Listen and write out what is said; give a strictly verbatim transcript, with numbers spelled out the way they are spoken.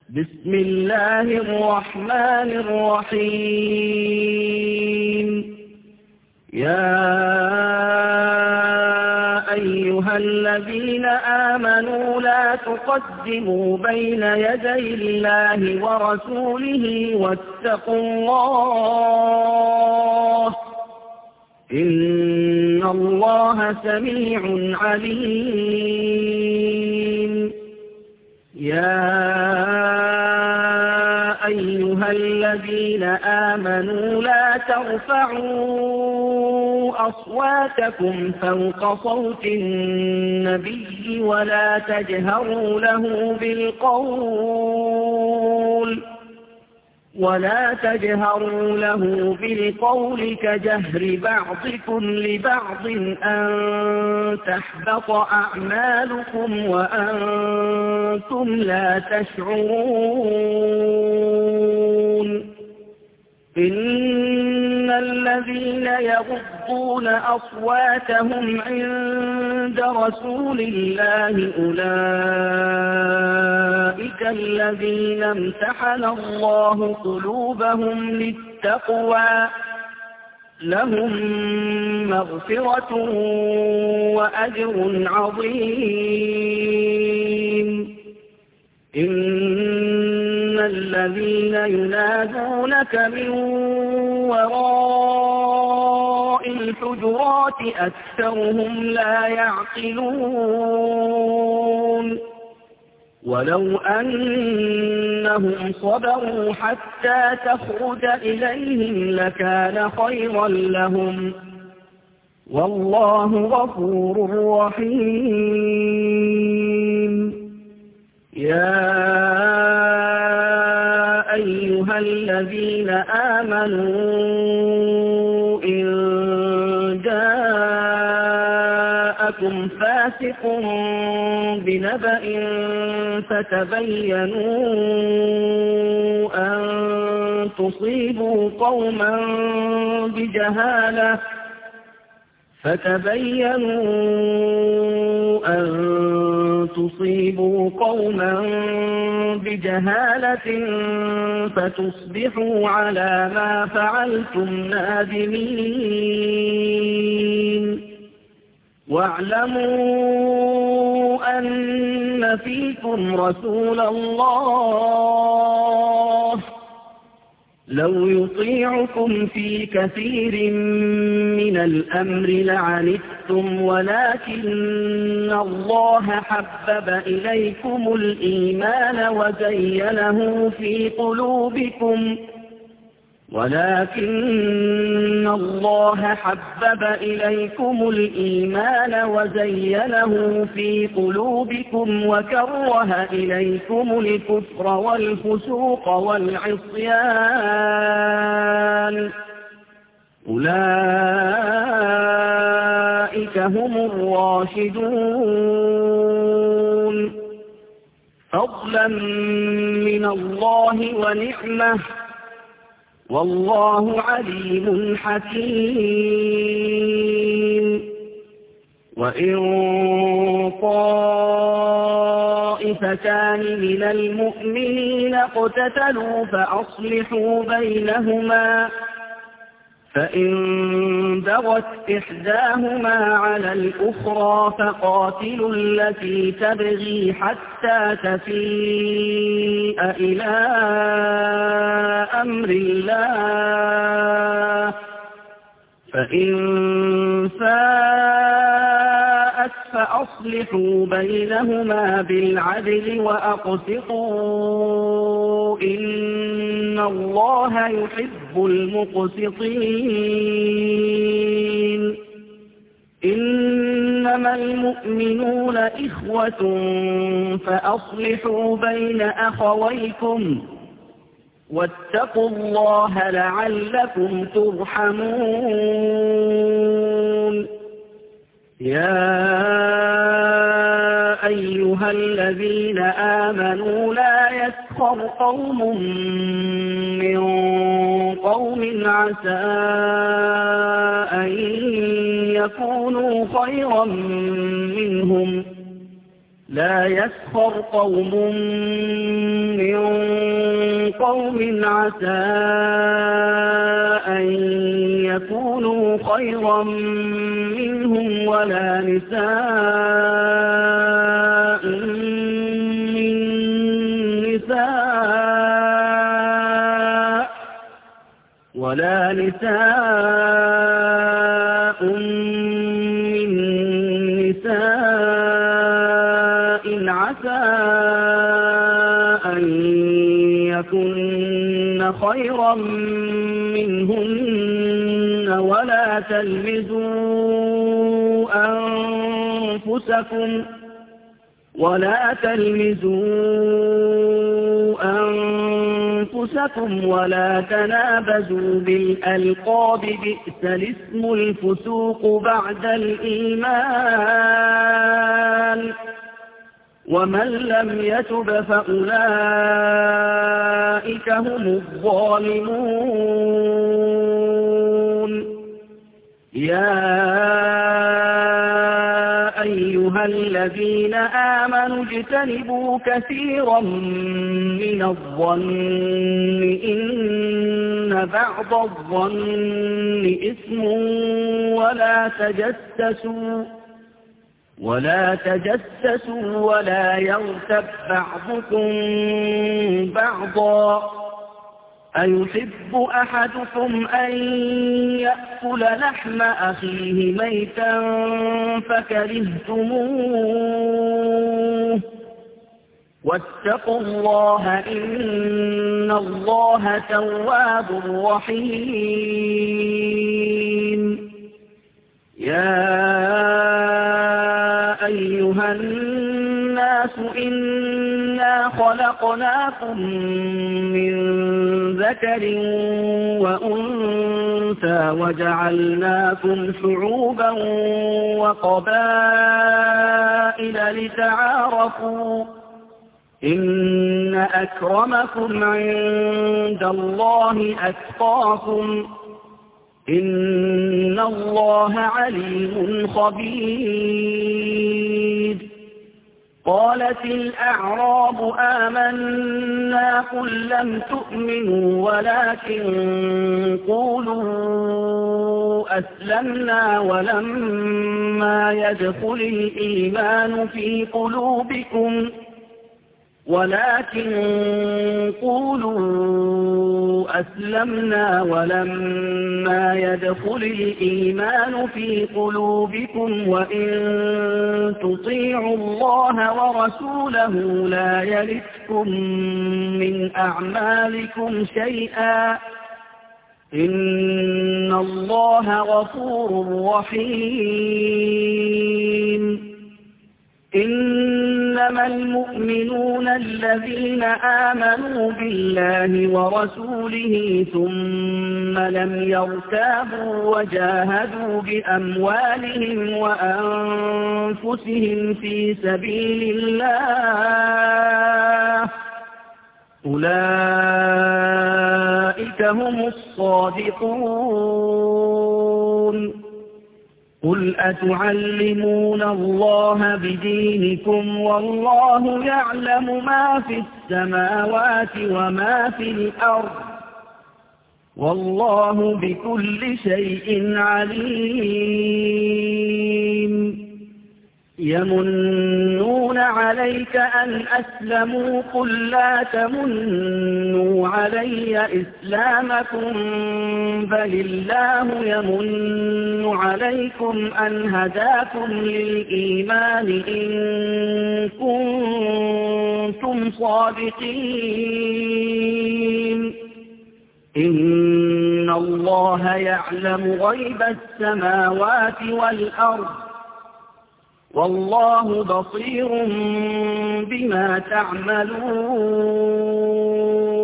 بسم الله الرحمن الرحيم. يا أيها الذين آمنوا لا تقدموا بين يدي الله ورسوله واتقوا الله إن الله سميع عليم. يا أيها الذين آمنوا لا ترفعوا أصواتكم فوق صوت النبي ولا تجهروا له بالقول ولا تجهروا له بالقول كجهر بعضكم لبعض أن تحبط أعمالكم وأنتم لا تشعرون. إن الذين يغضون أصواتهم عند رسول الله أولئك الذين امتحن الله قلوبهم للتقوى لهم مغفرة وأجر عظيم. إن الذين ينادونك من وراء الحجرات أكثرهم لا يعقلون. ولو أنهم صبروا حتى تخرج إليهم لكان خيرا لهم والله غفور رحيم. يا أيها الذين آمنوا إن جاءكم فاسق بنبأ فتبينوا أن تصيبوا قوما بجهالة فتبينوا أن تصيبوا قوما بجهالة فتصبحوا على ما فعلتم نادمين. واعلموا أن فيكم رسول الله لو يطيعكم في كثير من الأمر لعنتم ولكن الله حبب إليكم الإيمان وزينه في قلوبكم ولكن الله حبب إليكم الإيمان وزينه في قلوبكم وكره إليكم الكفر والفسوق والعصيان أولئك هم الراشدون فضلا من الله ونعمة والله عليم حكيم. وإن طائفتان من المؤمنين اقتتلوا فأصلحوا بينهما فإن بغت إحداهما على الأخرى فقاتلوا التي تبغي حتى تفيء إلى أمر الله فإن فاءت فأصلحوا بينهما بالعدل وأقسطوا إن الله يحب المقسطين. إنما المؤمنون إخوة فأصلحوا بين أخويكم واتقوا الله لعلكم ترحمون. يا أيها الذين آمنوا لا يسخر قوم من قوم عسى أن يكونوا خيرا منهم لا يسخر قوم من قوم عسى أن يكونوا خيرا منهم ولا نساء من نساء ولا نساء من نساء عسى أن يكن خيرا منهن ولا تلمزوا أنفسكم ولا تلمزوا أنفسكم ولا تنابزوا بالألقاب بئس الاسم الفسوق بعد الإيمان ومن لم يتب فأولئك هم الظالمون يا أيها الذين آمنوا اجتنبوا كثيرا من الظن إن بعض الظن إثم ولا تجسسوا ولا تجسسوا ولا يغتب بعضكم بعضا أيحب أحدكم أن يأكل لحم أخيه ميتا فكرهتموه واتقوا الله إن الله تواب رحيم يا أيها الناس إنا خلقناكم من ذكر وأنثى وجعلناكم شعوبا وقبائل لتعارفوا إن أكرمكم عند الله أتقاكم إن الله عليم خبير قالت الأعراب آمنا قل لم تؤمنوا ولكن قولوا أسلمنا ولما يدخل الإيمان في قلوبكم ولكن قولوا أسلمنا ولما يدخل الإيمان في قلوبكم وإن تطيعوا الله ورسوله لا يلتكم من أعمالكم شيئا إن الله غفور رحيم إنما المؤمنون الذين آمنوا بالله ورسوله ثم لم يرتابوا وجاهدوا بأموالهم وأنفسهم في سبيل الله أولئك هم الصادقون قل أتعلمون الله بدينكم والله يعلم ما في السماوات وما في الأرض والله بكل شيء عليم يمنون عليك أن أسلموا قل لا تمنوا علي إسلامكم بل الله يمن عليكم أن هداكم للإيمان إن كنتم صادقين إن الله يعلم غيب السماوات والأرض والله بصير بما تعملون